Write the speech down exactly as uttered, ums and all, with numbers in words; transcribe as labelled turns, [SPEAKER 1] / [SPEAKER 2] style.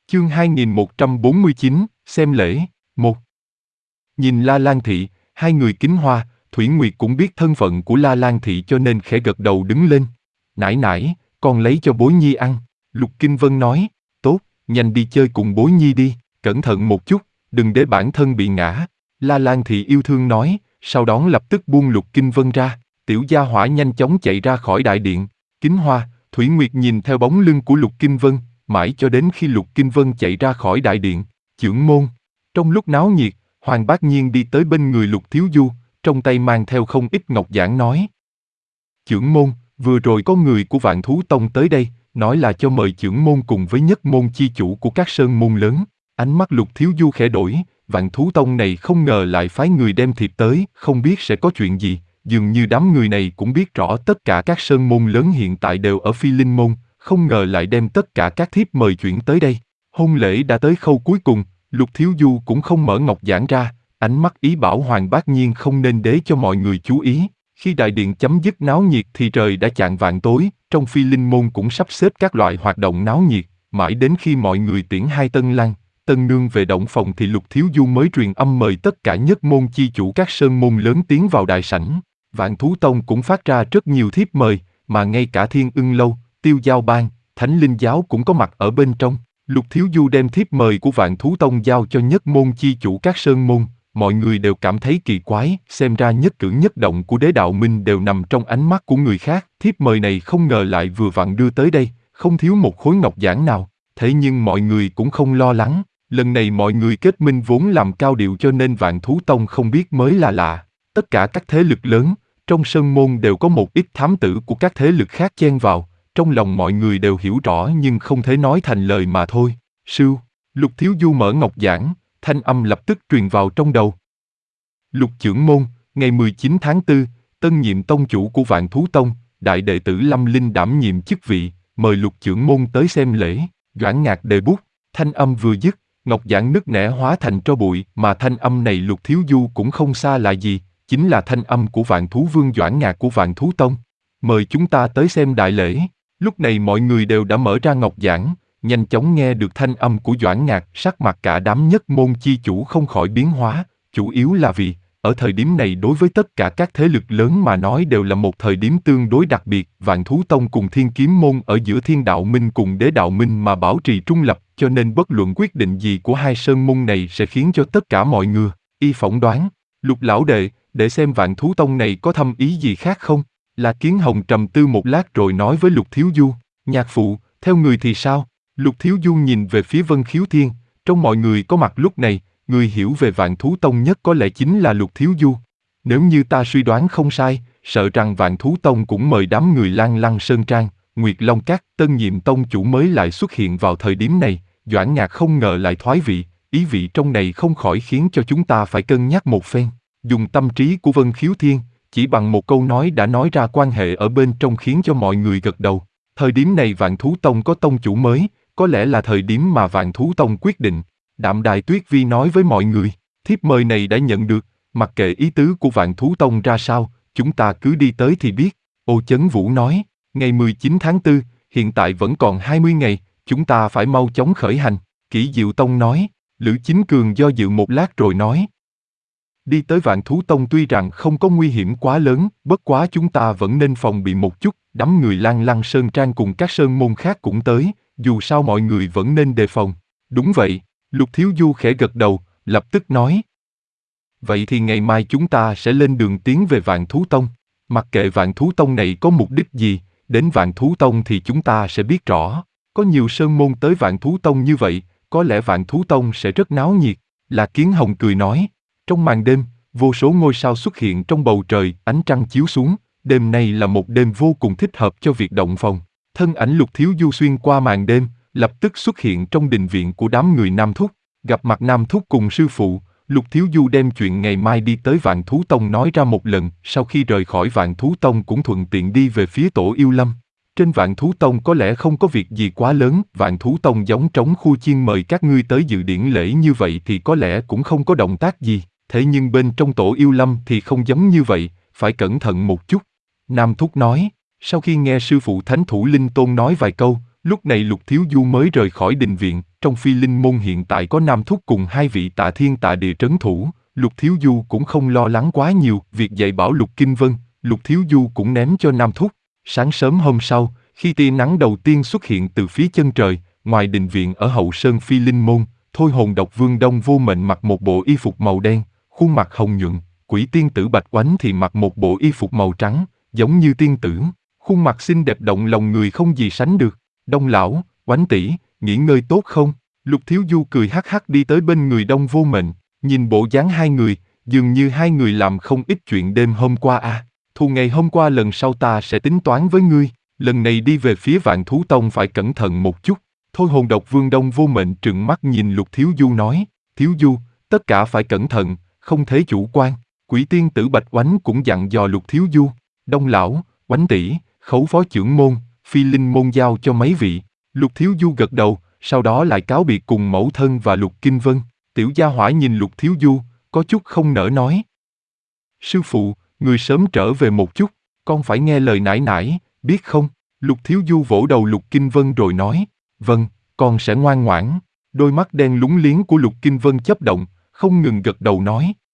[SPEAKER 1] Chương hai nghìn một trăm bốn mươi chín, xem lễ, một. Nhìn La Lan Thị, hai người kính hoa, Thủy Nguyệt cũng biết thân phận của La Lan Thị cho nên khẽ gật đầu đứng lên. Nãi nãi, con lấy cho Bối Nhi ăn. Lục Kinh Vân nói, tốt, nhanh đi chơi cùng Bối Nhi đi, cẩn thận một chút, đừng để bản thân bị ngã. La Lan Thị yêu thương nói, sau đó lập tức buông Lục Kinh Vân ra. Tiểu gia hỏa nhanh chóng chạy ra khỏi đại điện. Kính hoa, Thủy Nguyệt nhìn theo bóng lưng của Lục Kinh Vân, mãi cho đến khi Lục Kinh Vân chạy ra khỏi đại điện. Chưởng môn. Trong lúc náo nhiệt, Hoàng Bác Nhiên đi tới bên người Lục Thiếu Du, trong tay mang theo không ít ngọc giản nói. Chưởng môn, vừa rồi có người của Vạn Thú Tông tới đây, nói là cho mời chưởng môn cùng với nhất môn chi chủ của các sơn môn lớn. Ánh mắt Lục Thiếu Du khẽ đổi, Vạn Thú Tông này không ngờ lại phái người đem thiệp tới, không biết sẽ có chuyện gì. Dường như đám người này cũng biết rõ tất cả các sơn môn lớn hiện tại đều ở Phi Linh Môn, không ngờ lại đem tất cả các thiếp mời chuyển tới đây. Hôn lễ đã tới khâu cuối cùng, Lục Thiếu Du cũng không mở ngọc giản ra, ánh mắt ý bảo Hoàng Bác Nhiên không nên để cho mọi người chú ý. Khi đại điện chấm dứt náo nhiệt thì trời đã chạng vạng tối, trong Phi Linh Môn cũng sắp xếp các loại hoạt động náo nhiệt, mãi đến khi mọi người tiễn hai tân lang, tân nương về động phòng thì Lục Thiếu Du mới truyền âm mời tất cả nhất môn chi chủ các sơn môn lớn tiến vào đại sảnh. Vạn Thú Tông cũng phát ra rất nhiều thiếp mời, mà ngay cả Thiên Ưng Lâu, Tiêu Giao Bang, Thánh Linh Giáo cũng có mặt ở bên trong. Lục Thiếu Du đem thiếp mời của Vạn Thú Tông giao cho nhất môn chi chủ các sơn môn, mọi người đều cảm thấy kỳ quái, xem ra nhất cử nhất động của Đế Đạo Minh đều nằm trong ánh mắt của người khác. Thiếp mời này không ngờ lại vừa vặn đưa tới đây, không thiếu một khối ngọc giản nào. Thế nhưng mọi người cũng không lo lắng, lần này mọi người kết minh vốn làm cao điệu cho nên Vạn Thú Tông không biết mới là lạ. Tất cả các thế lực lớn, trong sơn môn đều có một ít thám tử của các thế lực khác chen vào, trong lòng mọi người đều hiểu rõ nhưng không thể nói thành lời mà thôi. Sưu, Lục Thiếu Du mở ngọc giản, thanh âm lập tức truyền vào trong đầu. Lục Chưởng môn, ngày mười chín tháng tư, tân nhiệm tông chủ của Vạn Thú Tông, đại đệ tử Lâm Linh đảm nhiệm chức vị, mời Lục Chưởng môn tới xem lễ. Doãn Ngạc đề bút, thanh âm vừa dứt, ngọc giản nứt nẻ hóa thành tro bụi, mà thanh âm này Lục Thiếu Du cũng không xa lạ gì, chính là thanh âm của Vạn Thú Vương Doãn Ngạc của Vạn Thú Tông. Mời chúng ta tới xem đại lễ. Lúc này mọi người đều đã mở ra ngọc giản, nhanh chóng nghe được thanh âm của Doãn Ngạc, sắc mặt cả đám nhất môn chi chủ không khỏi biến hóa, chủ yếu là vì, ở thời điểm này đối với tất cả các thế lực lớn mà nói đều là một thời điểm tương đối đặc biệt, Vạn Thú Tông cùng Thiên Kiếm môn ở giữa Thiên Đạo Minh cùng Đế Đạo Minh mà bảo trì trung lập, cho nên bất luận quyết định gì của hai sơn môn này sẽ khiến cho tất cả mọi người, y phỏng đoán. Lục lão đệ, để xem Vạn Thú Tông này có thâm ý gì khác không? Là Kiến Hồng trầm tư một lát rồi nói với Lục Thiếu Du, nhạc phụ, theo người thì sao? Lục Thiếu Du nhìn về phía Vân Khiếu Thiên, trong mọi người có mặt lúc này, người hiểu về Vạn Thú Tông nhất có lẽ chính là Lục Thiếu Du. Nếu như ta suy đoán không sai, sợ rằng Vạn Thú Tông cũng mời đám người Lan Lăng Sơn Trang, Nguyệt Long Các, tân nhiệm tông chủ mới lại xuất hiện vào thời điểm này, Doãn Ngạc không ngờ lại thoái vị, ý vị trong này không khỏi khiến cho chúng ta phải cân nhắc một phen. Dùng tâm trí của Vân Khiếu Thiên, chỉ bằng một câu nói đã nói ra quan hệ ở bên trong khiến cho mọi người gật đầu. Thời điểm này Vạn Thú Tông có tông chủ mới, có lẽ là thời điểm mà Vạn Thú Tông quyết định. Đạm Đài Tuyết Vi nói với mọi người, thiếp mời này đã nhận được, mặc kệ ý tứ của Vạn Thú Tông ra sao, chúng ta cứ đi tới thì biết. Ô Chấn Vũ nói, ngày mười chín tháng tư, hiện tại vẫn còn hai mươi ngày, chúng ta phải mau chóng khởi hành. Kỷ Diệu Tông nói, Lữ Chính Cường do dự một lát rồi nói, đi tới Vạn Thú Tông tuy rằng không có nguy hiểm quá lớn, bất quá chúng ta vẫn nên phòng bị một chút, đám người Lan Lăng Sơn Trang cùng các sơn môn khác cũng tới, dù sao mọi người vẫn nên đề phòng. Đúng vậy, Lục Thiếu Du khẽ gật đầu, lập tức nói. Vậy thì ngày mai chúng ta sẽ lên đường tiến về Vạn Thú Tông, mặc kệ Vạn Thú Tông này có mục đích gì, đến Vạn Thú Tông thì chúng ta sẽ biết rõ. Có nhiều sơn môn tới Vạn Thú Tông như vậy, có lẽ Vạn Thú Tông sẽ rất náo nhiệt. Là Kiến Hồng cười nói. Trong màn đêm, vô số ngôi sao xuất hiện trong bầu trời, ánh trăng chiếu xuống, đêm nay là một đêm vô cùng thích hợp cho việc động phòng. Thân ảnh Lục Thiếu Du xuyên qua màn đêm, lập tức xuất hiện trong đình viện của đám người Nam Thúc, gặp mặt Nam Thúc cùng sư phụ, Lục Thiếu Du đem chuyện ngày mai đi tới Vạn Thú Tông nói ra một lần, sau khi rời khỏi Vạn Thú Tông cũng thuận tiện đi về phía Tổ Yêu Lâm. Trên Vạn Thú Tông có lẽ không có việc gì quá lớn, Vạn Thú Tông giống trống khu chiên mời các ngươi tới dự điển lễ như vậy thì có lẽ cũng không có động tác gì. Thế nhưng bên trong Tổ Yêu Lâm thì không giống như vậy, phải cẩn thận một chút. Nam Thúc nói, sau khi nghe sư phụ Thánh Thủ Linh Tôn nói vài câu, lúc này Lục Thiếu Du mới rời khỏi đình viện, trong Phi Linh môn hiện tại có Nam Thúc cùng hai vị Tạ Thiên Tạ Địa trấn thủ, Lục Thiếu Du cũng không lo lắng quá nhiều việc dạy bảo Lục Kinh Vân, Lục Thiếu Du cũng ném cho Nam Thúc. Sáng sớm hôm sau, khi tia nắng đầu tiên xuất hiện từ phía chân trời, ngoài đình viện ở hậu sơn Phi Linh môn, Thôi Hồn Độc Vương Đông Vô Mệnh mặc một bộ y phục màu đen, khuôn mặt hồng nhuận, Quỷ Tiên Tử Bạch Oánh thì mặc một bộ y phục màu trắng, giống như tiên tử, khuôn mặt xinh đẹp động lòng người không gì sánh được. Đông lão, Oánh tỷ, nghỉ ngơi tốt không? Lục Thiếu Du cười hắc hắc đi tới bên người Đông Vô Mệnh, nhìn bộ dáng hai người, dường như hai người làm không ít chuyện đêm hôm qua à. Thù ngày hôm qua lần sau ta sẽ tính toán với ngươi, lần này đi về phía Vạn Thú Tông phải cẩn thận một chút. Thôi Hồn Độc Vương Đông Vô Mệnh trừng mắt nhìn Lục Thiếu Du nói, Thiếu Du, tất cả phải cẩn thận, không thể chủ quan. Quỷ Tiên Tử Bạch Oánh cũng dặn dò Lục Thiếu Du, Đông lão, Oánh tỷ, khấu phó trưởng môn, Phi Linh môn giao cho mấy vị. Lục Thiếu Du gật đầu, sau đó lại cáo biệt cùng mẫu thân và Lục Kinh Vân. Tiểu gia hỏa nhìn Lục Thiếu Du, có chút không nỡ nói. Sư phụ, người sớm trở về một chút, con phải nghe lời nải nải, biết không? Lục Thiếu Du vỗ đầu Lục Kinh Vân rồi nói, vâng, con sẽ ngoan ngoãn. Đôi mắt đen lúng liếng của Lục Kinh Vân chớp động, không ngừng gật đầu nói,